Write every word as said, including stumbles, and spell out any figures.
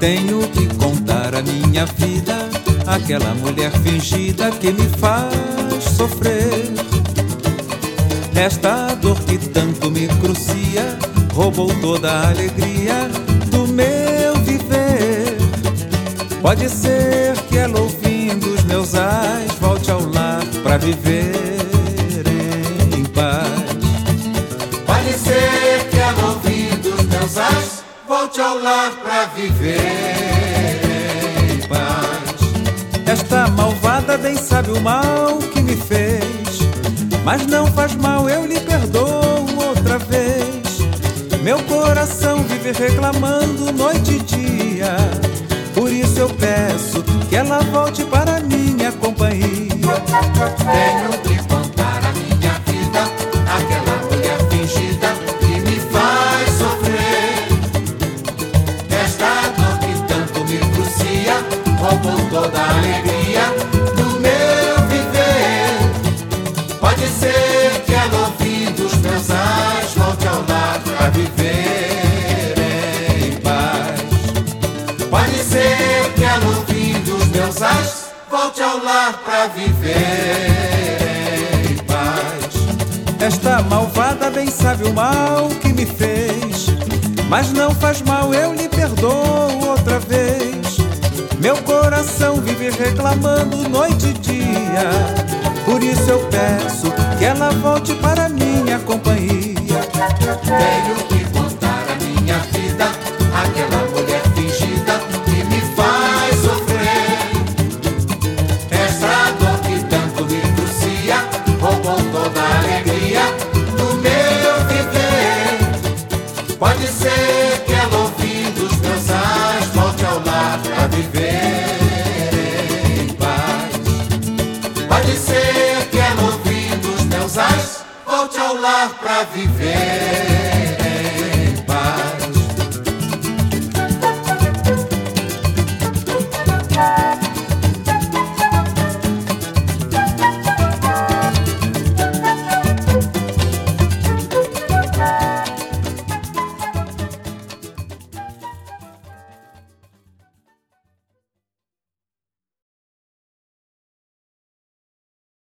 Tenho que contar a minha vida, aquela mulher fingida que me faz sofrer. Esta dor que tanto me crucia roubou toda a alegria do meu viver. Pode ser que ela, ouvindo os meus ais, volte ao lar pra viver em paz. Pode ser que ela, ouvindo os meus ais, volte ao lar pra viver em paz. Esta malvada bem sabe o mal que me fez, mas não faz mal, eu lhe perdoo outra vez. Meu coração vive reclamando noite e dia, por isso eu peço que ela volte para minha companhia. Tenho que contar a minha vida, aquela mulher fingida que me faz sofrer. Esta dor que tanto me crucia roubou toda a alegria do meu viver. Pode ser que ela, ouvindo os meus ais, volte ao lar pra viver em paz. Pode ser que ela, ouvindo os meus ais, volte ao lar pra viver em paz. Esta malvada bem sabe o mal que me fez, mas não faz mal, eu lhe perdoo outra vez. Meu coração vive reclamando noite e dia, por isso eu peço que ela volte para minha companhia. Tenho que contar a minha vida, aquela mulher fingida que me faz sofrer. Essa dor que tanto me crucia roubou toda a alegria do meu viver. Pode ser que ela, ouvindo os meus ais, volte ao lar pra viver em paz. Pode ser que ela, ouvindo os meus ais, volte ao lar pra viver